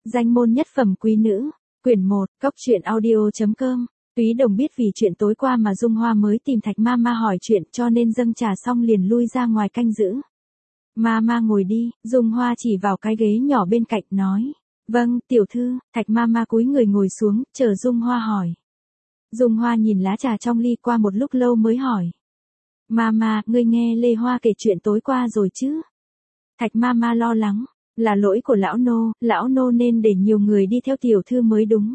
Danh môn nhất phẩm quý nữ, quyển 1, cốc truyện audio.com. Túy Đồng biết vì chuyện tối qua mà Dung Hoa mới tìm Thạch Mama hỏi chuyện cho nên dâng trà xong liền lui ra ngoài canh giữ. Mama ngồi đi, Dung Hoa chỉ vào cái ghế nhỏ bên cạnh nói. Vâng, tiểu thư. Thạch Mama cúi người ngồi xuống, chờ Dung Hoa hỏi. Dung Hoa nhìn lá trà trong ly qua một lúc lâu mới hỏi. Mama, ngươi nghe Lê Hoa kể chuyện tối qua rồi chứ? Thạch Mama lo lắng. Là lỗi của lão nô nên để nhiều người đi theo tiểu thư mới đúng.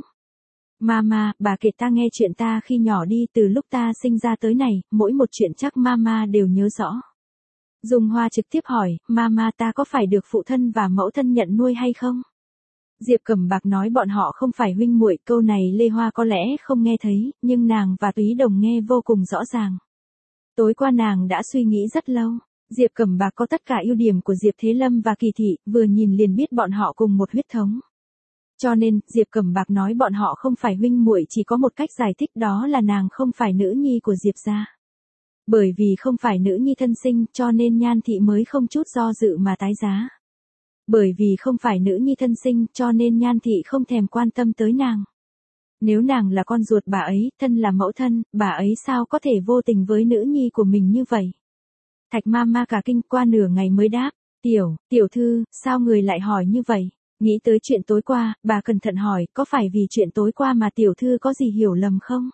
Mama, bà kể ta nghe chuyện ta khi nhỏ đi, từ lúc ta sinh ra tới này, mỗi một chuyện chắc Mama đều nhớ rõ. Dung Hoa trực tiếp hỏi, Mama ta có phải được phụ thân và mẫu thân nhận nuôi hay không? Diệp Cẩm Bạc nói bọn họ không phải huynh muội, câu này Lê Hoa có lẽ không nghe thấy, nhưng nàng và Túy Đồng nghe vô cùng rõ ràng. Tối qua nàng đã suy nghĩ rất lâu. Diệp Cẩm Bạc có tất cả ưu điểm của Diệp Thế Lâm và Kỳ Thị, vừa nhìn liền biết bọn họ cùng một huyết thống. Cho nên, Diệp Cẩm Bạc nói bọn họ không phải huynh muội chỉ có một cách giải thích, đó là nàng không phải nữ nhi của Diệp gia. Bởi vì không phải nữ nhi thân sinh cho nên Nhan Thị mới không chút do dự mà tái giá. Bởi vì không phải nữ nhi thân sinh cho nên Nhan Thị không thèm quan tâm tới nàng. Nếu nàng là con ruột bà ấy, thân là mẫu thân, bà ấy sao có thể vô tình với nữ nhi của mình như vậy? Thạch Mama cả kinh, qua nửa ngày mới đáp. Tiểu thư, sao người lại hỏi như vậy? Nghĩ tới chuyện tối qua, bà cẩn thận hỏi, có phải vì chuyện tối qua mà tiểu thư có gì hiểu lầm không?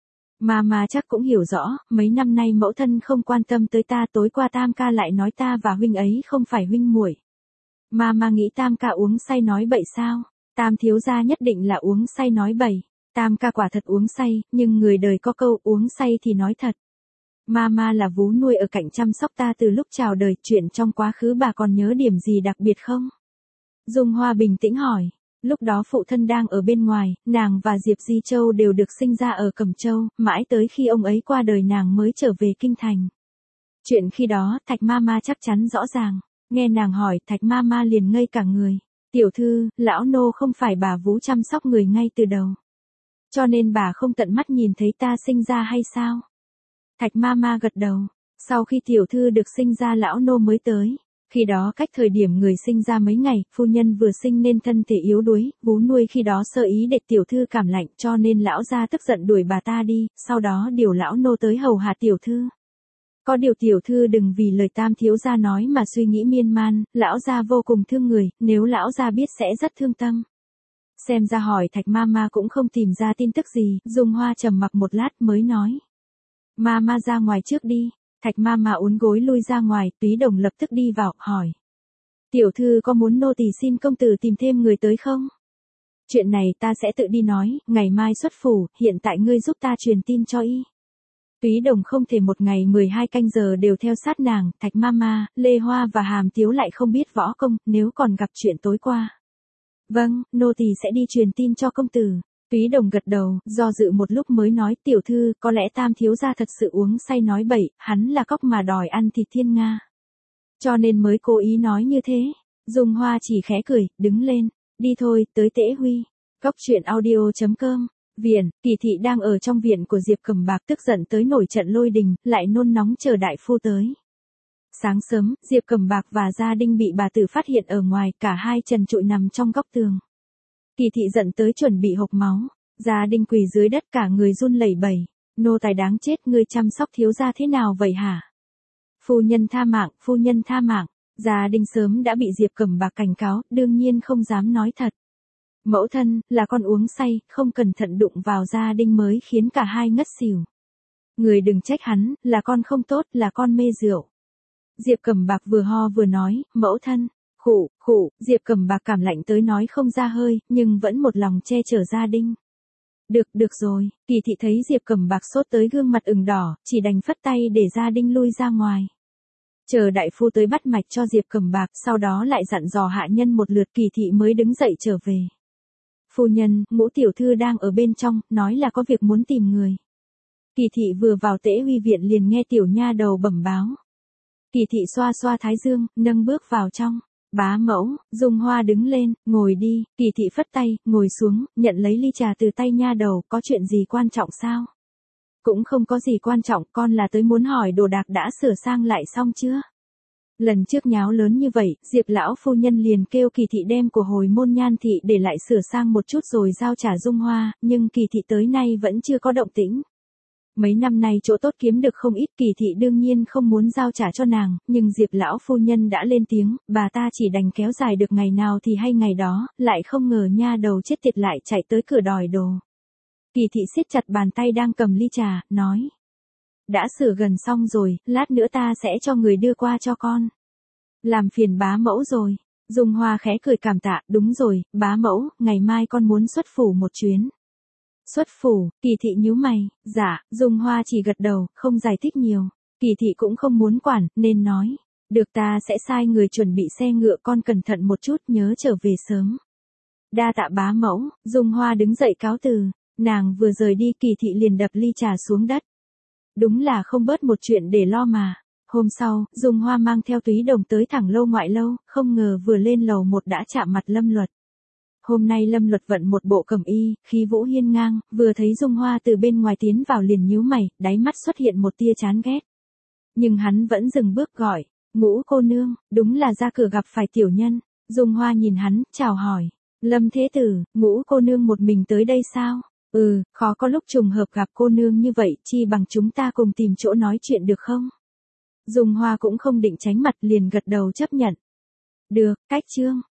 Mama chắc cũng hiểu rõ, mấy năm nay mẫu thân không quan tâm tới ta, tối qua Tam ca lại nói ta và huynh ấy không phải huynh muội. Mama nghĩ Tam ca uống say nói bậy sao? Tam thiếu gia nhất định là uống say nói bậy. Tam ca quả thật uống say, nhưng người đời có câu uống say thì nói thật. Mama là vú nuôi ở cạnh chăm sóc ta từ lúc chào đời, chuyện trong quá khứ bà còn nhớ điểm gì đặc biệt không? Dung Hoa bình tĩnh hỏi. Lúc đó phụ thân đang ở bên ngoài, nàng và Diệp Di Châu đều được sinh ra ở Cẩm Châu, mãi tới khi ông ấy qua đời nàng mới trở về kinh thành. Chuyện khi đó, Thạch Mama chắc chắn rõ ràng. Nghe nàng hỏi, Thạch Mama liền ngây cả người. Tiểu thư, lão nô không phải bà vú chăm sóc người ngay từ đầu. Cho nên bà không tận mắt nhìn thấy ta sinh ra hay sao? Thạch Mama gật đầu. Sau khi tiểu thư được sinh ra lão nô mới tới. Khi đó cách thời điểm người sinh ra mấy ngày, phu nhân vừa sinh nên thân thể yếu đuối, vú nuôi khi đó sơ ý để tiểu thư cảm lạnh cho nên lão gia tức giận đuổi bà ta đi, sau đó điều lão nô tới hầu hạ tiểu thư. Có điều tiểu thư đừng vì lời Tam thiếu gia nói mà suy nghĩ miên man, lão gia vô cùng thương người, nếu lão gia biết sẽ rất thương tâm. Xem ra hỏi Thạch Mama cũng không tìm ra tin tức gì, Dung Hoa trầm mặc một lát mới nói. Mama ra ngoài trước đi. Thạch Mama uốn gối lui ra ngoài, Túy Đồng lập tức đi vào, hỏi. Tiểu thư có muốn nô tỳ xin công tử tìm thêm người tới không? Chuyện này ta sẽ tự đi nói, ngày mai xuất phủ, hiện tại ngươi giúp ta truyền tin cho y. Túy Đồng không thể một ngày 12 canh giờ đều theo sát nàng, Thạch Mama, Lê Hoa và Hàm Tiếu lại không biết võ công, nếu còn gặp chuyện tối qua. Vâng, nô tỳ sẽ đi truyền tin cho công tử. Túy Đồng gật đầu, do dự một lúc mới nói, tiểu thư, có lẽ Tam thiếu gia thật sự uống say nói bậy, hắn là cóc mà đòi ăn thịt thiên nga. Cho nên mới cố ý nói như thế. Dung Hoa chỉ khẽ cười, đứng lên, đi thôi, tới Tễ Huy. Cốc truyện audio.com. Viện, Kỳ Thị đang ở trong viện của Diệp Cẩm Bạc tức giận tới nổi trận lôi đình, lại nôn nóng chờ đại phu tới. Sáng sớm, Diệp Cẩm Bạc và Gia Đinh bị bà tử phát hiện ở ngoài, cả hai trần trụi nằm trong góc tường. Kỳ Thị giận tới chuẩn bị hộc máu, Gia Đinh quỳ dưới đất cả người run lẩy bẩy, nô tài đáng chết, ngươi chăm sóc thiếu gia thế nào vậy hả? Phu nhân tha mạng, Gia Đinh sớm đã bị Diệp Cẩm Bạc cảnh cáo, đương nhiên không dám nói thật. Mẫu thân, là con uống say, không cẩn thận đụng vào Gia Đinh mới khiến cả hai ngất xỉu. Người đừng trách hắn, là con không tốt, là con mê rượu. Diệp Cẩm Bạc vừa ho vừa nói, mẫu thân. Khụ, Diệp Cẩm Bạc cảm lạnh tới nói không ra hơi, nhưng vẫn một lòng che chở Gia Đinh. Được rồi, Kỳ Thị thấy Diệp Cẩm Bạc sốt tới gương mặt ửng đỏ, chỉ đành phất tay để Gia Đinh lui ra ngoài. Chờ đại phu tới bắt mạch cho Diệp Cẩm Bạc, sau đó lại dặn dò hạ nhân một lượt, Kỳ Thị mới đứng dậy trở về. Phu nhân, Ngũ tiểu thư đang ở bên trong, nói là có việc muốn tìm người. Kỳ Thị vừa vào Tễ Huy viện liền nghe tiểu nha đầu bẩm báo. Kỳ Thị xoa xoa thái dương, nâng bước vào trong. Bá mẫu, Dung Hoa đứng lên, ngồi đi, Kỳ Thị phất tay, ngồi xuống, nhận lấy ly trà từ tay nha đầu, có chuyện gì quan trọng sao? Cũng không có gì quan trọng, con là tới muốn hỏi đồ đạc đã sửa sang lại xong chưa? Lần trước nháo lớn như vậy, Diệp lão phu nhân liền kêu Kỳ thị đem của hồi môn Nhan thị để lại sửa sang một chút rồi giao trả Dung Hoa, nhưng Kỳ thị tới nay vẫn chưa có động tĩnh. Mấy năm nay chỗ tốt kiếm được không ít, Kỳ thị đương nhiên không muốn giao trả cho nàng, nhưng Diệp lão phu nhân đã lên tiếng, bà ta chỉ đành kéo dài được ngày nào thì hay ngày đó, lại không ngờ nha đầu chết tiệt lại chạy tới cửa đòi đồ. Kỳ thị siết chặt bàn tay đang cầm ly trà, nói. Đã sửa gần xong rồi, lát nữa ta sẽ cho người đưa qua cho con. Làm phiền bá mẫu rồi. Dung Hoa khẽ cười cảm tạ, đúng rồi, bá mẫu, ngày mai con muốn xuất phủ một chuyến. Xuất phủ, Kỳ thị nhíu mày, dạ, Dung Hoa chỉ gật đầu, không giải thích nhiều. Kỳ thị cũng không muốn quản, nên nói. Được, ta sẽ sai người chuẩn bị xe ngựa, con cẩn thận một chút, nhớ trở về sớm. Đa tạ bá mẫu. Dung Hoa đứng dậy cáo từ. Nàng vừa rời đi, Kỳ thị liền đập ly trà xuống đất. Đúng là không bớt một chuyện để lo mà. Hôm sau, Dung Hoa mang theo Túy Đồng tới thẳng lâu ngoại lâu, không ngờ vừa lên lầu 1 đã chạm mặt Lâm Luật. Hôm nay Lâm Luật vận một bộ cẩm y, khí vũ hiên ngang, vừa thấy Dung Hoa từ bên ngoài tiến vào liền nhíu mày, đáy mắt xuất hiện một tia chán ghét. Nhưng hắn vẫn dừng bước gọi, Ngũ cô nương, đúng là ra cửa gặp phải tiểu nhân. Dung Hoa nhìn hắn, chào hỏi, Lâm thế tử, Ngũ cô nương một mình tới đây sao? Khó có lúc trùng hợp gặp cô nương như vậy, chi bằng chúng ta cùng tìm chỗ nói chuyện được không? Dung Hoa cũng không định tránh mặt, liền gật đầu chấp nhận. Được, cách chương.